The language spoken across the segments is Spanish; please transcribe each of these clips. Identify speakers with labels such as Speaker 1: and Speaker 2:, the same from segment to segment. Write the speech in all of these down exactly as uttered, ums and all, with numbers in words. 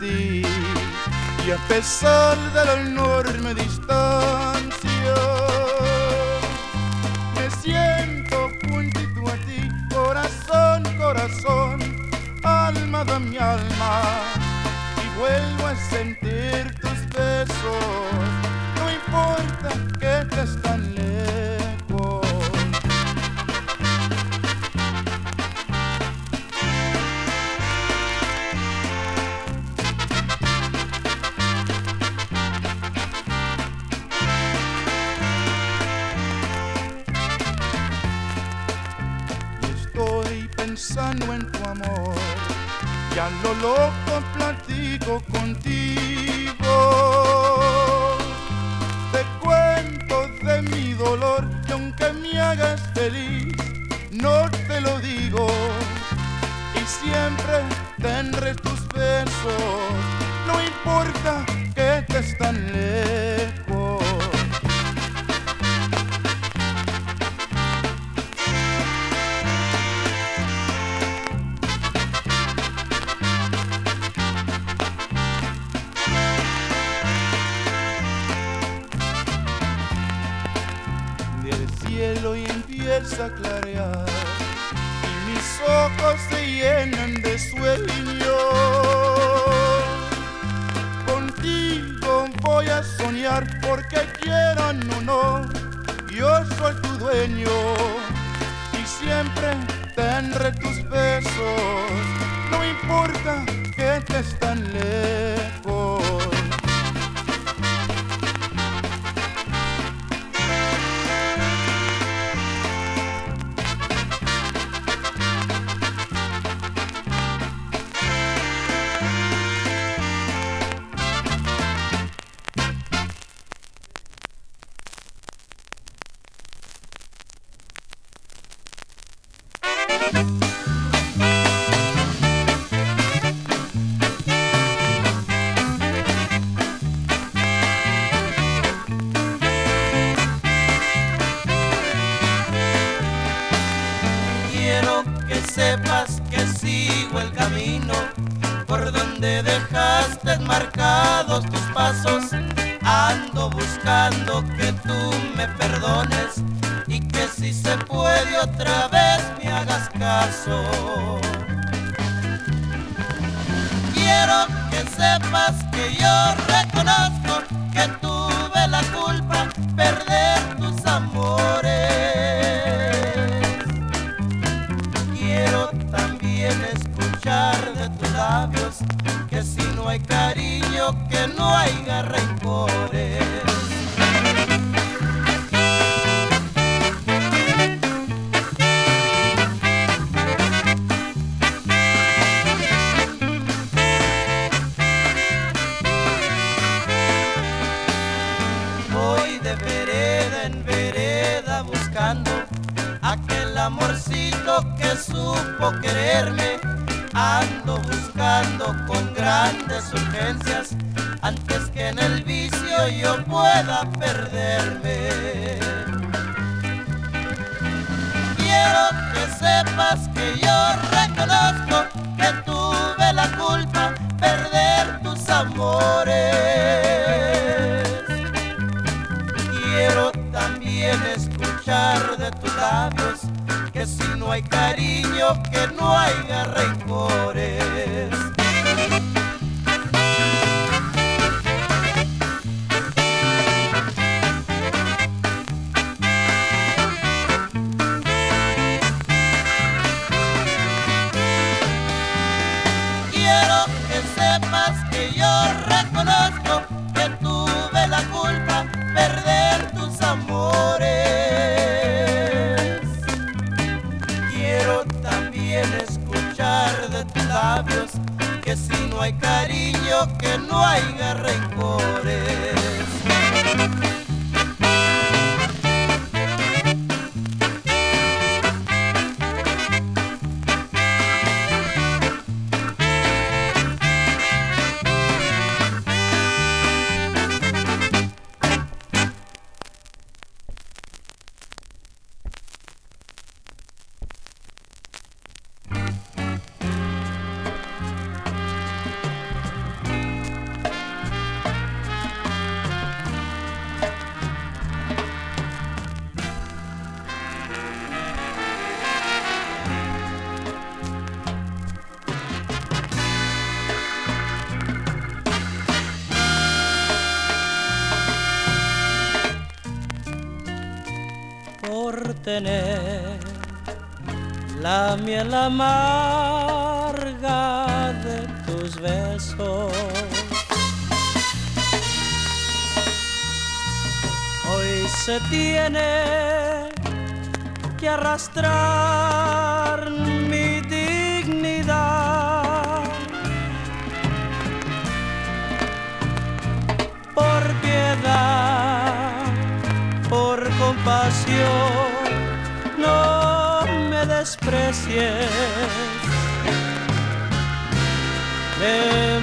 Speaker 1: ti, y a pesar de la enorme distancia, me siento juntito a ti, corazón, corazón, alma de mi alma, y vuelvo a sentir tus besos, no importa que estés tan lejos. Pensando en tu amor, y a lo loco platico contigo. Te cuento de mi dolor, y aunque me hagas feliz, no te lo digo. Y siempre tendré tus besos, no importa que estés tan lejos. Y empieza a clarear y mis ojos se llenan de sueño. Contigo voy a soñar porque quieran o no, yo soy tu dueño y siempre tendré tus besos, no importa que estés tan lejos.
Speaker 2: Sepas que sigo el camino por donde dejaste marcados tus pasos. Ando buscando que tú me perdones y que si se puede otra vez me hagas caso. Quiero que sepas que yo reconozco que tuve la culpa perder tus amores. Escuchar de tus labios que si no hay cariño, que no haya rencores. Voy de vereda en vereda buscando aquel amorcito que supo quererme. Ando buscando con grandes urgencias antes que en el vicio yo pueda perderme. Quiero que sepas que yo reconozco que tuve la culpa perder tus amores. Quiero también escuchar de tus labios que si no hay cariño, que no haya rencores. Quiero que sepas que yo reconozco que tuve la culpa perder tus amores. Escuchar de tus labios que si no hay cariño, que no haya rencores. por tener la miel amarga de tus besos. Hoy se tiene que arrastrar mi dignidad por piedad, por compasión, no me desprecies, me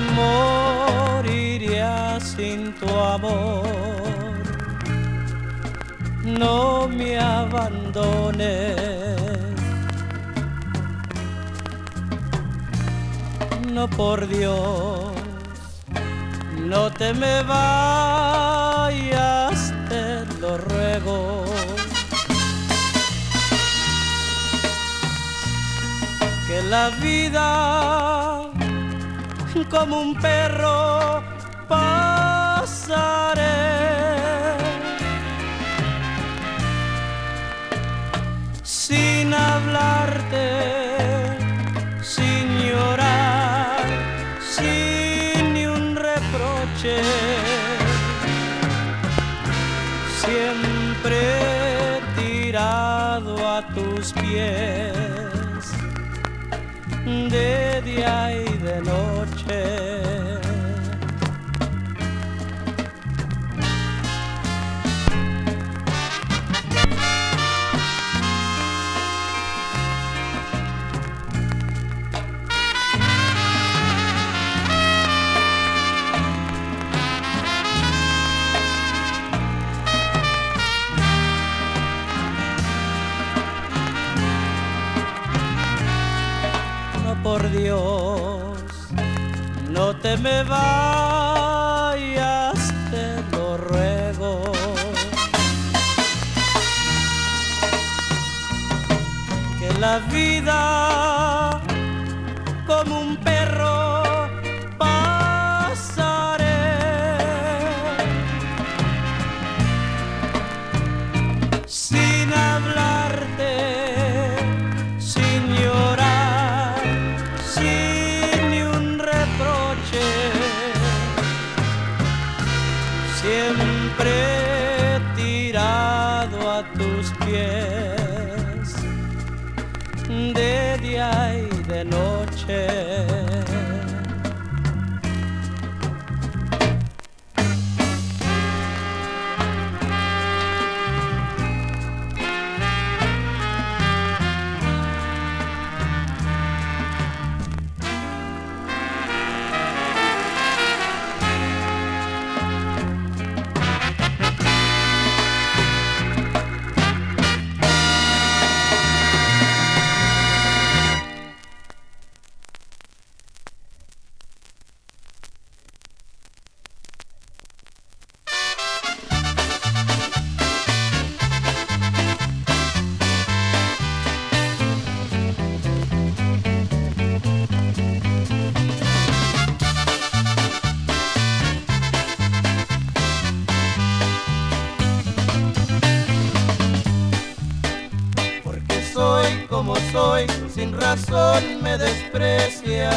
Speaker 2: moriría sin tu amor, no me abandones, no por Dios, no te me vayas, te lo ruego. Que la vida como un perro pasaré sin hablarte, sin llorar, sin ni un reproche, siempre tirado a tus pies, de día y de noche. Por Dios, no te me vayas, te lo ruego. Que la vida como un perro pasaré sin hablarte, sin llorar, sin ni un reproche, siempre tirado a tus pies, de día y de noche. Soy como soy, sin razón me desprecias,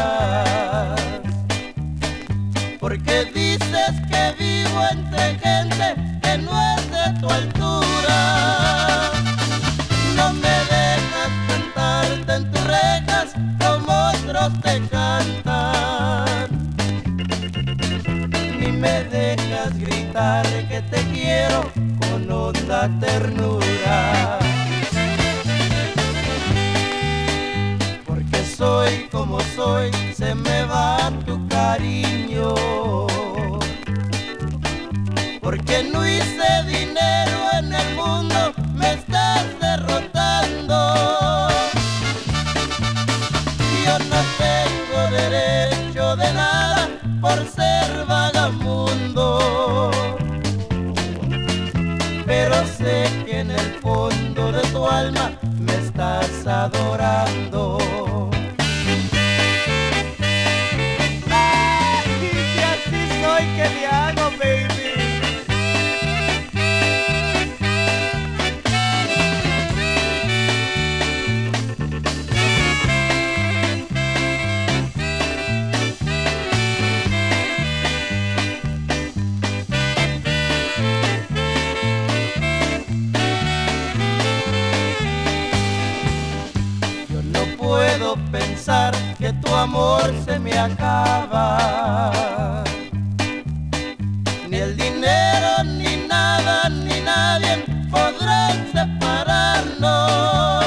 Speaker 2: porque dices que vivo entre gente que no es de tu altura. No me dejas cantarte en tus rejas como otros te cantan, ni me dejas gritar que te quiero con honda ternura. Soy como soy, se me va tu cariño, porque no hice dinero en el mundo, me estás derrotando. Yo no tengo derecho de nada por ser vagamundo, pero sé que en el fondo de tu alma me estás adorando. ¿Qué le hago, baby? que tu amor se me acaba. Ni el dinero, ni nada, ni nadie podrán separarnos.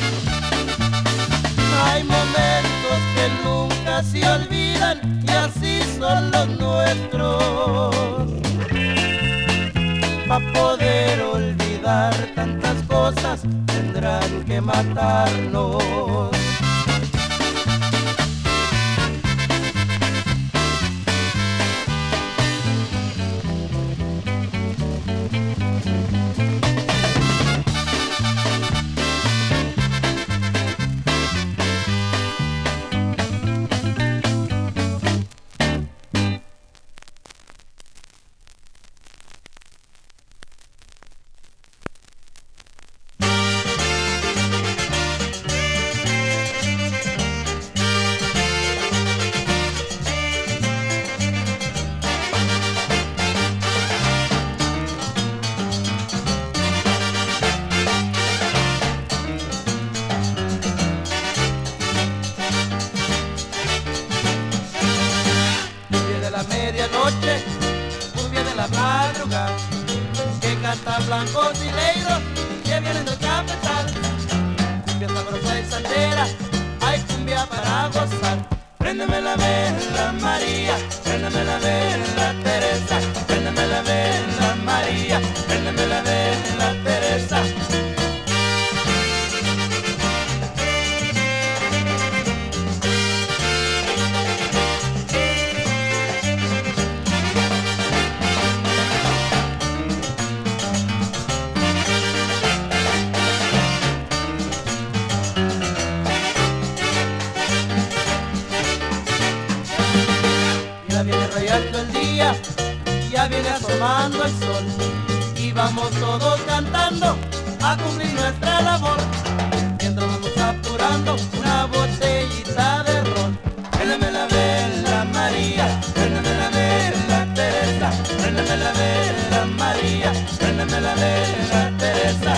Speaker 2: Hay momentos que nunca se olvidan y así son los nuestros. Para poder olvidar tantas cosas tendrán que matarnos. Medianoche, cumbia de la madrugada, que canta blancos y negros que vienen del cafetal. Cumbia sabrosa y sandera, hay cumbia para gozar. Préndeme la vela María, préndeme la vela Teresa, préndeme la vela María, préndeme la vela Teresa. Ya viene rayando el día, ya viene asomando el sol, y vamos todos cantando a cumplir nuestra labor, mientras vamos apurando una botellita de ron. Préndeme la vela María, préndeme la vela Teresa, préndeme la vela María, préndeme la vela Teresa.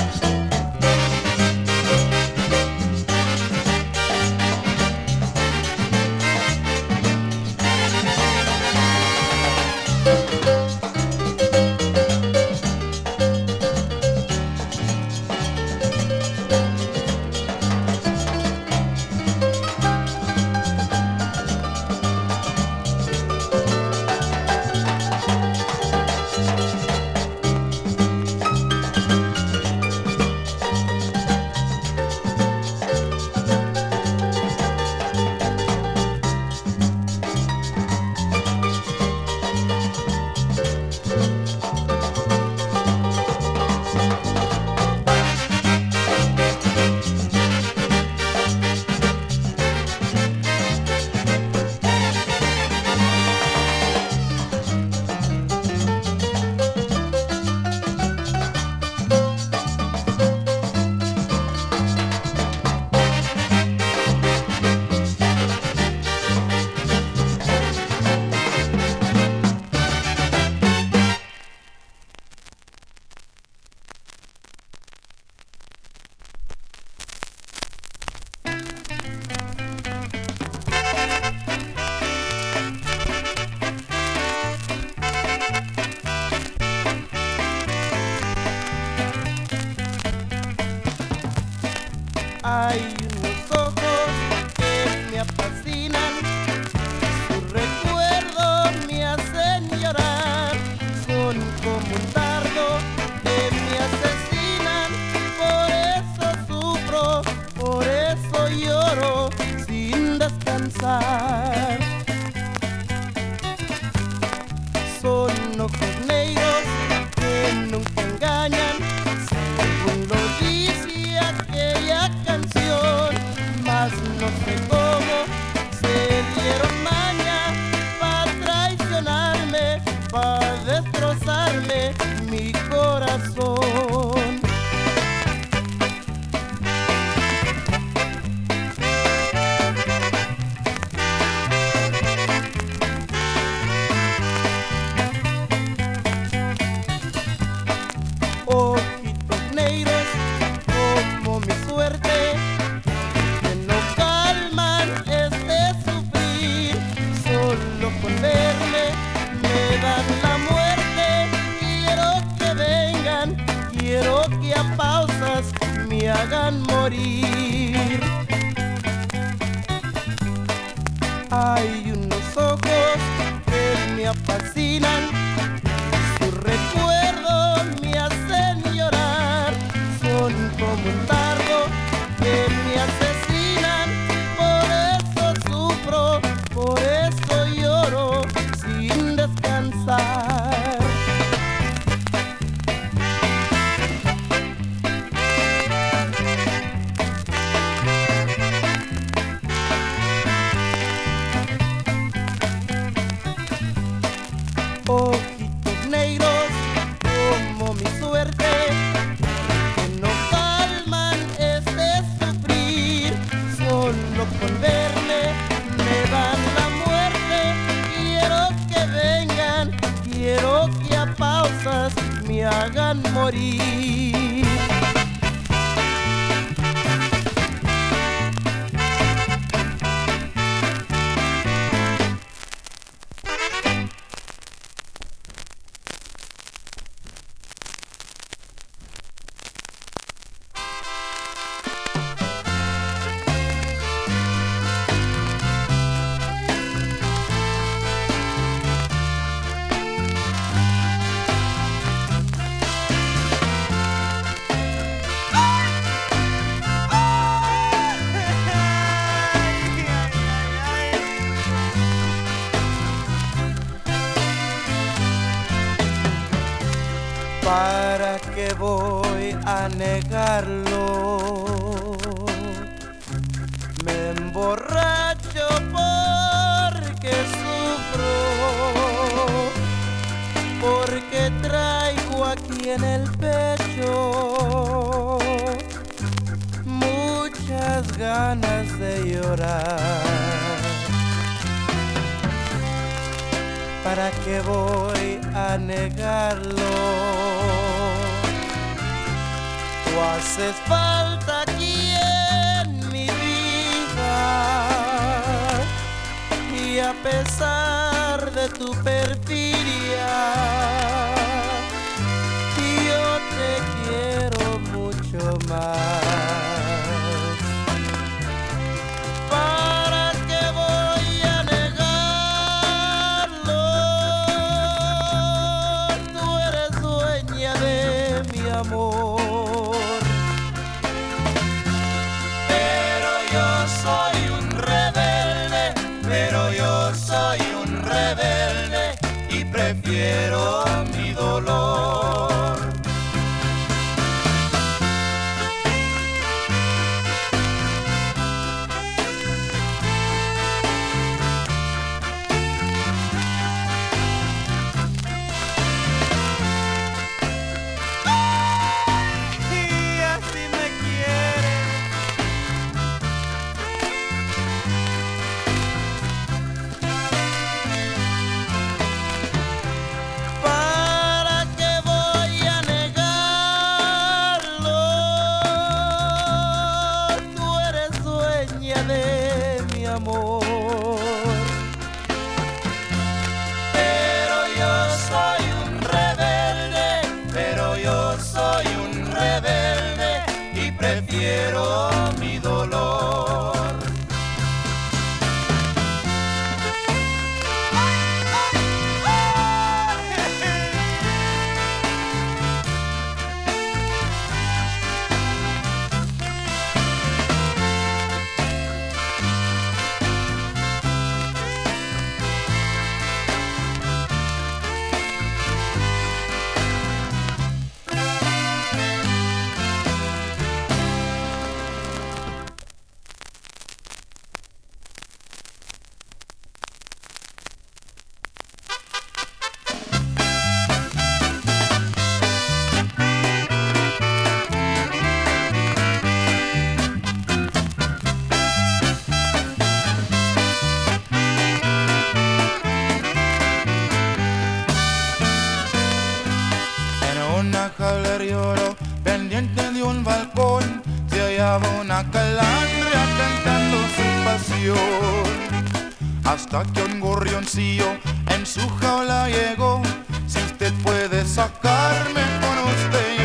Speaker 2: Hay unos ojos que me fascinan, sus recuerdos me hacen llorar, son como un dardo que me asesinan, por eso sufro, por eso lloro sin descansar. Son ojos negros que nunca engañan, según lo dice aquella canción, mas no sé cómo se dieron maña para traicionarme, para destrozarme mi corazón. Ojos vengan, quiero que a pausas me hagan morir. Hay unos ojos que me fascinan, su recuerdo me hacen llorar, son como un dardo que me asesinan, por eso sufro, por eso lloro sin descansar. Ojitos negros como mi suerte, que no calman este sufrir, solo con verme me dan la muerte. Quiero que vengan, quiero que a pausas me hagan morir. ¿Para qué voy a negarlo? Me emborracho porque sufro, porque traigo aquí en el pecho muchas ganas de llorar. ¿Para qué voy a negarlo? Tú haces falta aquí en mi vida, y a pesar de tu perfidia, yo te quiero mucho más. Amor. Pero yo soy un rebelde, pero yo soy un rebelde y prefiero mi dolor. De mi amor, pero yo soy un rebelde, pero yo soy un rebelde y prefiero mi dolor.
Speaker 1: pendiente de un balcón se hallaba una calandria cantando su pasión, hasta que un gorrioncillo en su jaula llegó. Si usted puede sacarme con usted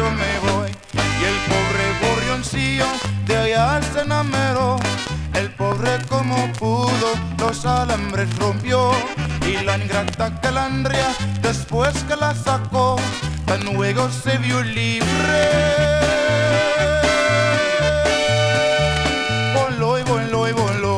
Speaker 1: enameró. El pobre como pudo los alambres rompió, y la ingrata Calandria después que la sacó, tan luego se vio libre. Voló y voló y voló.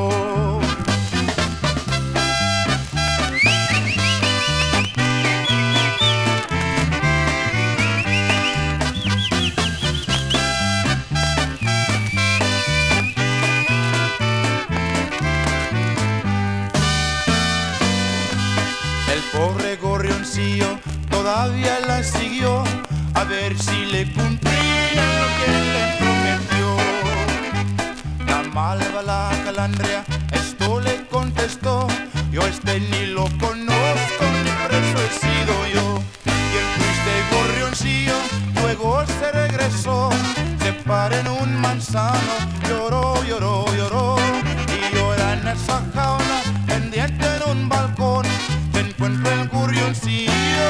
Speaker 1: El pobre gorrioncillo todavía la siguió, a ver si le cumplía lo que le prometió. La malva, la Calandria, esto le contestó: yo este ni lo conozco, ni preso he sido yo. Y el triste gorrioncillo luego se regresó, se paró en un manzano, lloró, lloró, lloró. Y llora en esa jaula, pendiente en un balcón, se encuentra el gorrioncillo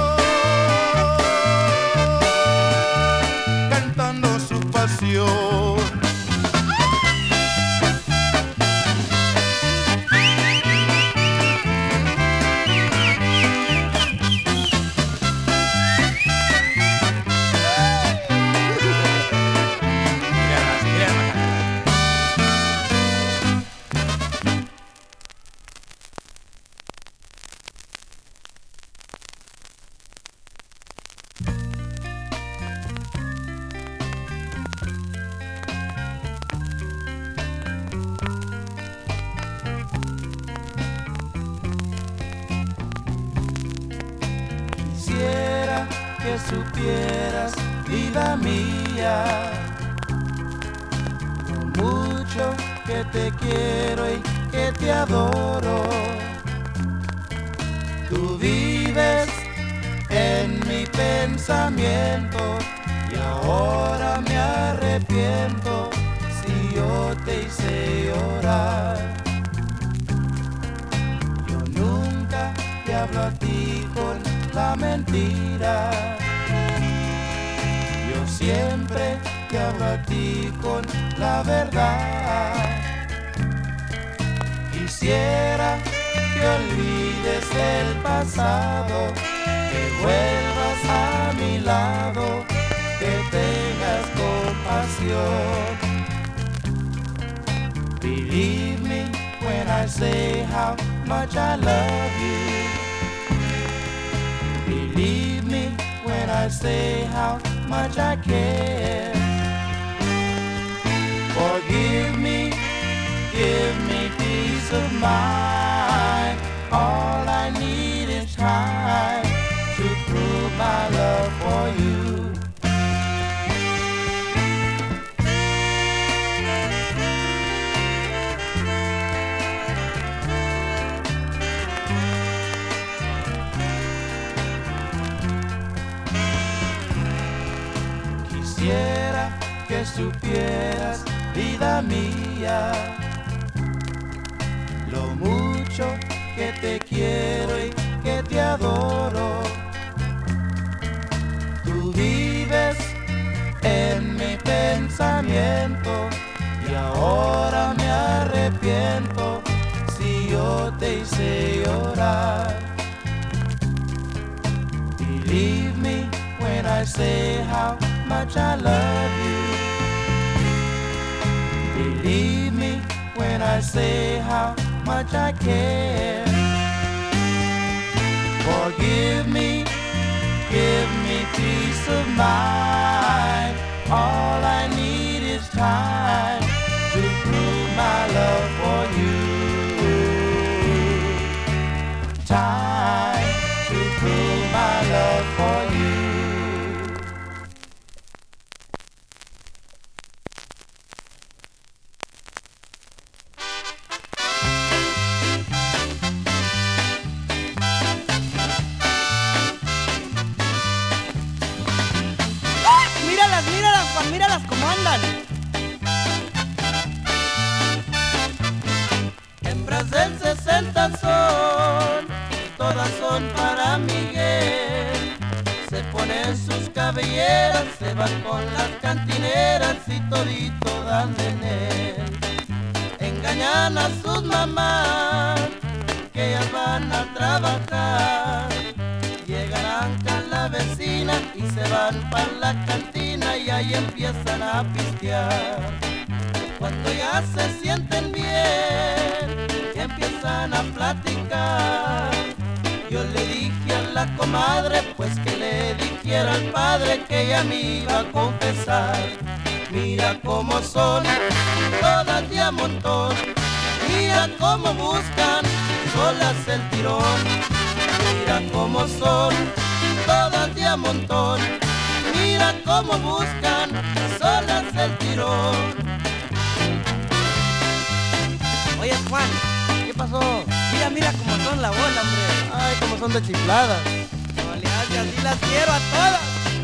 Speaker 1: cantando su pasión.
Speaker 2: Quisiera que supieras, vida mía, lo mucho que te quiero y que te adoro. Tú vives en mi pensamiento y ahora me arrepiento si yo te hice llorar. Yo nunca te hablo a ti con la mentira, yo siempre te hablo a ti con la verdad. Quisiera que olvides el pasado, que vuelvas a mi lado, que tengas compasión. Believe me when I say how much I love you. Believe me when I say how much I care. Forgive me, give me peace of mind. All I need is time to prove my love for you. Quisiera que supieras, vida mía, lo mucho que te quiero y que te adoro. Tú vives en mi pensamiento y ahora me arrepiento si yo te hice llorar. Believe me when I say how much I love you. Believe me when I say how much I care. Forgive me, give me peace of mind. All I need is time to prove my love for you. Time to prove my love for you.
Speaker 3: Míralas, míralas, Juan, míralas cómo andan.
Speaker 2: Hembras del sesenta son, todas son para Miguel. Se ponen sus cabelleras, se van con las cantineras y todito dan de él. mamás que ya van a trabajar. Llegarán con la vecina y se van para la cantina y ahí empiezan a pistear. Cuando ya se sienten bien y empiezan a platicar, yo le dije a la comadre pues que le dijera al padre que ella me iba a confesar. Mira cómo son todas de a montón, mira cómo buscan solas el tirón. Mira cómo son todas de a montón, mira cómo buscan solas el tirón.
Speaker 3: Oye, Juan,
Speaker 2: ¿Qué pasó?
Speaker 3: mira, mira cómo son la bola, hombre.
Speaker 2: Ay, cómo son de chifladas.
Speaker 3: No le haces, así las quiero a todas.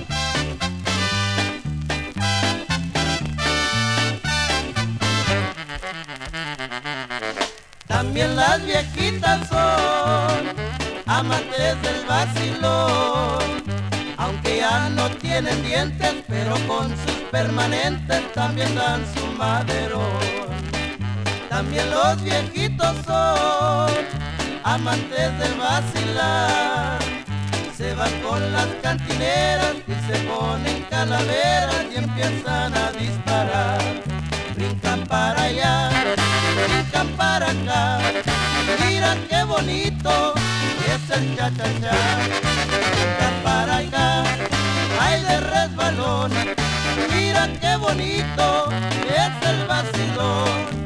Speaker 2: También las viejitas son amantes del vacilón, aunque ya no tienen dientes, pero con sus permanentes también dan su maderón. También los viejitos son amantes del vacilar, se van con las cantineras y se ponen calaveras y empiezan a disparar. Brincan para allá, brincan para acá, mira qué bonito es el cha-cha-cha. Brincan para acá, ay de resbalón, mira qué bonito es el vacilón.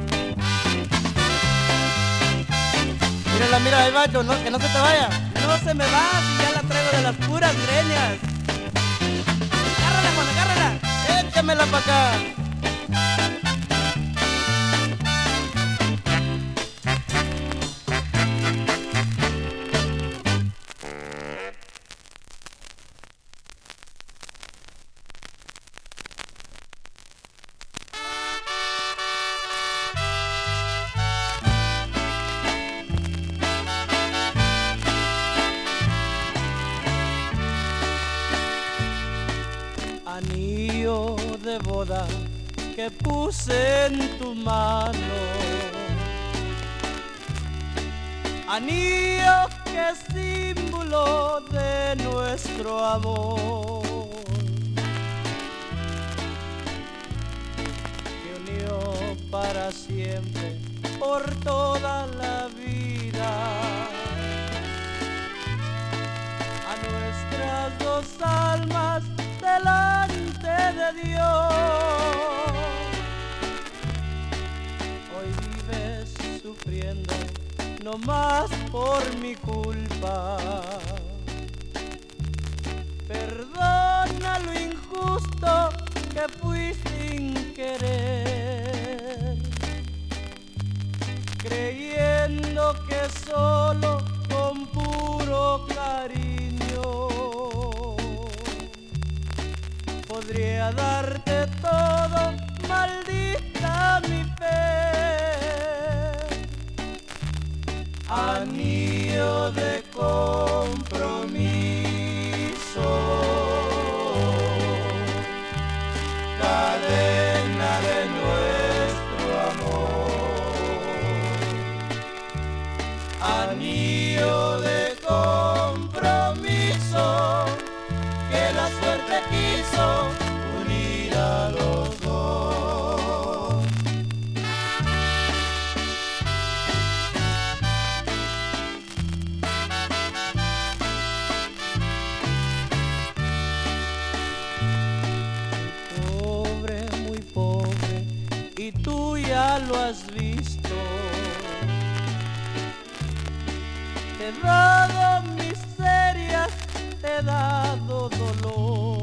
Speaker 2: Mírala, mira, ahí va, yo, no, que no se te vaya.
Speaker 3: No se me va, si ya la traigo de las puras greñas. Agárrala, Juan, agárrala.
Speaker 2: Échamela para acá.
Speaker 3: Anillo de boda que puse en tu mano, anillo que es símbolo de nuestro amor, que unió para siempre por toda la vida a nuestras dos almas delante de Dios. Hoy vives sufriendo no más por mi culpa. Perdona lo injusto que fui sin querer, creyendo que solo con puro cariño podría darte todo, maldita mi fe. Anillo de compromiso, cadena de nuestro amor. Anillo de compromiso, que la suerte quiso unir a los dos. Pobre, muy pobre, y tú ya lo has visto. Te he dado miserias, te he dado dolor,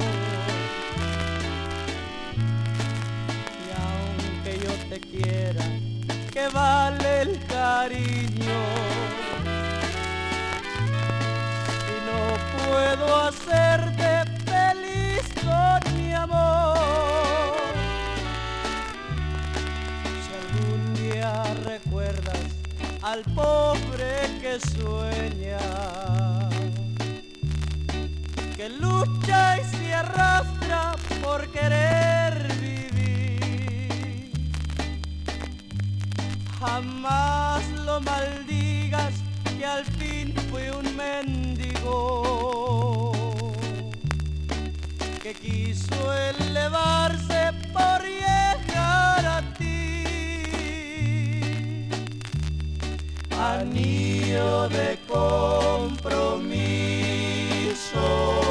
Speaker 3: y aunque yo te quiera, que vale el cariño, y no puedo hacerte feliz con mi amor. Si algún día recuerdas al pobre que sueña, que lucha y se arrastra por querer vivir, jamás dejó, que quiso elevarse por llegar a ti.
Speaker 2: Anillo de compromiso,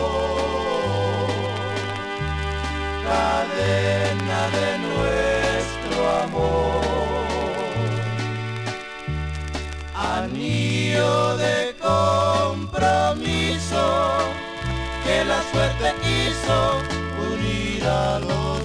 Speaker 2: cadena de nuestro amor, anillo de compromiso que la suerte quiso unir a los